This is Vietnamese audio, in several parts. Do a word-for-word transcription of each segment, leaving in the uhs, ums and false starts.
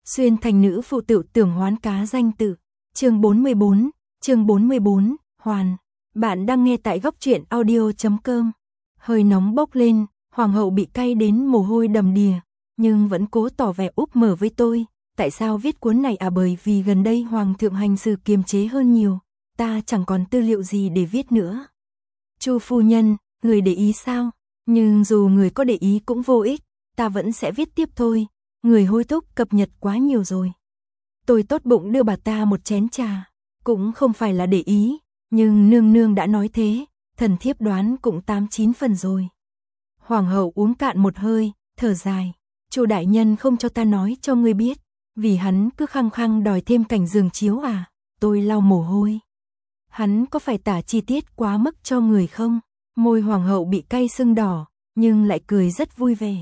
Xuyên thành nữ phụ tự tưởng hoán cá danh tự. Chương bốn mươi bốn, chương bốn mươi bốn, Hoàn. Bạn đang nghe tại góc truyện audio chấm com. Hơi nóng bốc lên, hoàng hậu bị cay đến mồ hôi đầm đìa, nhưng vẫn cố tỏ vẻ úp mở với tôi. Tại sao viết cuốn này à? Bởi vì gần đây hoàng thượng hành sự kiềm chế hơn nhiều, ta chẳng còn tư liệu gì để viết nữa. Chu phu nhân, người để ý sao? Nhưng dù người có để ý cũng vô ích, ta vẫn sẽ viết tiếp thôi. Người hối thúc cập nhật quá nhiều rồi. Tôi tốt bụng đưa bà ta một chén trà, cũng không phải là để ý, nhưng nương nương đã nói thế, thần thiếp đoán cũng tám chín phần rồi. Hoàng hậu uống cạn một hơi, thở dài. Chu đại nhân không cho ta nói cho ngươi biết, vì hắn cứ khăng khăng đòi thêm cảnh giường chiếu à? Tôi lau mồ hôi. Hắn có phải tả chi tiết quá mức cho người không? Môi hoàng hậu bị cay sưng đỏ, nhưng lại cười rất vui vẻ.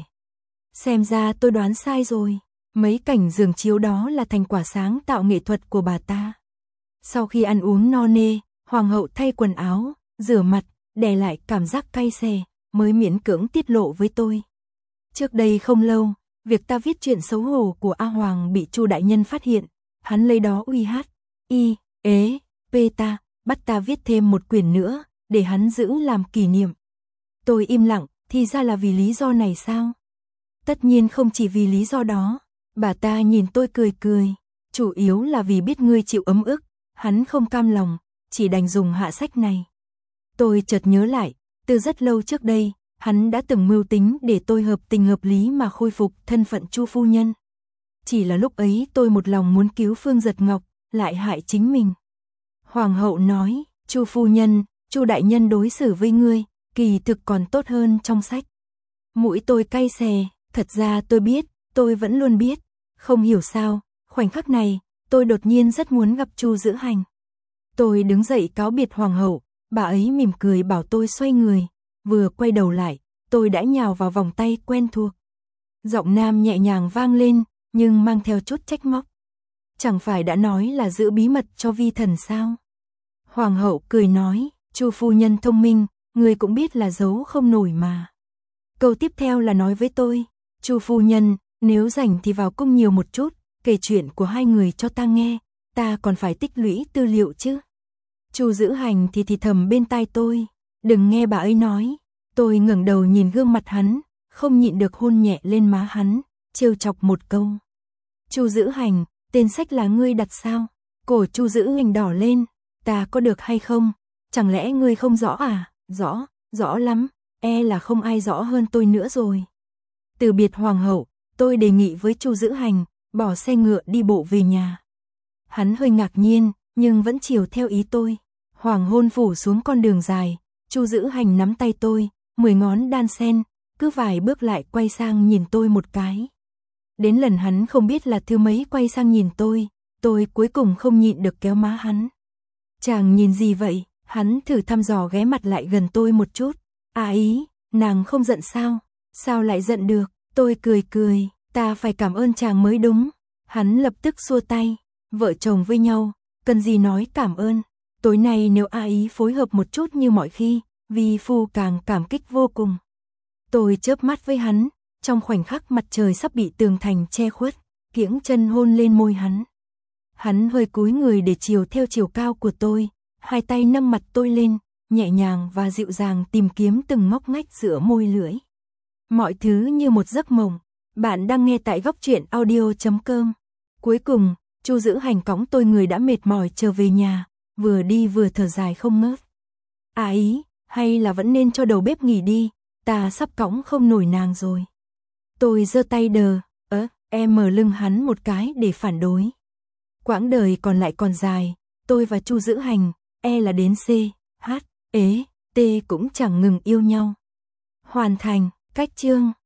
Xem ra tôi đoán sai rồi, mấy cảnh giường chiếu đó là thành quả sáng tạo nghệ thuật của bà ta. Sau khi ăn uống no nê, hoàng hậu thay quần áo, rửa mặt, đè lại cảm giác cay xè, mới miễn cưỡng tiết lộ với tôi. Trước đây không lâu, việc ta viết chuyện xấu hổ của A Hoàng bị Chu đại nhân phát hiện, hắn lấy đó uy hát, y, ế, pê ta, bắt ta viết thêm một quyển nữa, để hắn giữ làm kỷ niệm. Tôi im lặng, thì ra là vì lý do này sao? Tất nhiên không chỉ vì lý do đó, bà ta nhìn tôi cười cười, chủ yếu là vì biết ngươi chịu ấm ức, hắn không cam lòng, chỉ đành dùng hạ sách này. Tôi chợt nhớ lại, từ rất lâu trước đây, hắn đã từng mưu tính để tôi hợp tình hợp lý mà khôi phục thân phận Chu phu nhân. Chỉ là lúc ấy tôi một lòng muốn cứu Phương Giật Ngọc, lại hại chính mình. Hoàng hậu nói, Chu phu nhân, Chu đại nhân đối xử với ngươi, kỳ thực còn tốt hơn trong sách. Mũi tôi cay xè, thật ra tôi biết, tôi vẫn luôn biết. Không hiểu sao, khoảnh khắc này, tôi đột nhiên rất muốn gặp Chu Dữ Hành. Tôi đứng dậy cáo biệt hoàng hậu, bà ấy mỉm cười bảo tôi xoay người. Vừa quay đầu lại, tôi đã nhào vào vòng tay quen thuộc. Giọng nam nhẹ nhàng vang lên, nhưng mang theo chút trách móc. Chẳng phải đã nói là giữ bí mật cho vi thần sao? Hoàng hậu cười nói, Chu phu nhân thông minh, người cũng biết là giấu không nổi mà. Câu tiếp theo là nói với tôi, Chu phu nhân, nếu rảnh thì vào cung nhiều một chút, kể chuyện của hai người cho ta nghe, ta còn phải tích lũy tư liệu chứ. Chu Dữ Hành thì thì thầm bên tai tôi, đừng nghe bà ấy nói. Tôi ngẩng đầu nhìn gương mặt hắn, không nhịn được hôn nhẹ lên má hắn, trêu chọc một câu. Chu Dữ Hành, tên sách là ngươi đặt sao? Cổ Chu Dữ Hành đỏ lên, ta có được hay không? Chẳng lẽ ngươi không rõ à? Rõ, rõ lắm, e là không ai rõ hơn tôi nữa rồi. Từ biệt hoàng hậu, tôi đề nghị với Chu Dữ Hành, bỏ xe ngựa đi bộ về nhà. Hắn hơi ngạc nhiên, nhưng vẫn chiều theo ý tôi. Hoàng hôn phủ xuống con đường dài, Chu Dữ Hành nắm tay tôi, mười ngón đan sen, cứ vài bước lại quay sang nhìn tôi một cái. Đến lần hắn không biết là thứ mấy quay sang nhìn tôi, tôi cuối cùng không nhịn được kéo má hắn. Chàng nhìn gì vậy? Hắn thử thăm dò ghé mặt lại gần tôi một chút. À ý, nàng không giận sao? Sao lại giận được? Tôi cười cười, ta phải cảm ơn chàng mới đúng. Hắn lập tức xua tay, vợ chồng với nhau, cần gì nói cảm ơn. Tối nay nếu A ý phối hợp một chút như mọi khi, vi phu càng cảm kích vô cùng. Tôi chớp mắt với hắn, trong khoảnh khắc mặt trời sắp bị tường thành che khuất, kiễng chân hôn lên môi hắn. Hắn hơi cúi người để chiều theo chiều cao của tôi, hai tay nâng mặt tôi lên, nhẹ nhàng và dịu dàng tìm kiếm từng ngóc ngách giữa môi lưỡi. Mọi thứ như một giấc mộng. Bạn đang nghe tại góc truyện audio chấm com. Cuối cùng, Chu Dữ Hành cõng tôi người đã mệt mỏi trở về nhà, vừa đi vừa thở dài không ngớt. À ý, hay là vẫn nên cho đầu bếp nghỉ đi, ta sắp cõng không nổi nàng rồi. Tôi giơ tay đờ, ớ, em mở lưng hắn một cái để phản đối. Quãng đời còn lại còn dài, tôi và Chu Dữ Hành, e là đến C, H, ế, T cũng chẳng ngừng yêu nhau. Hoàn thành, cách chương.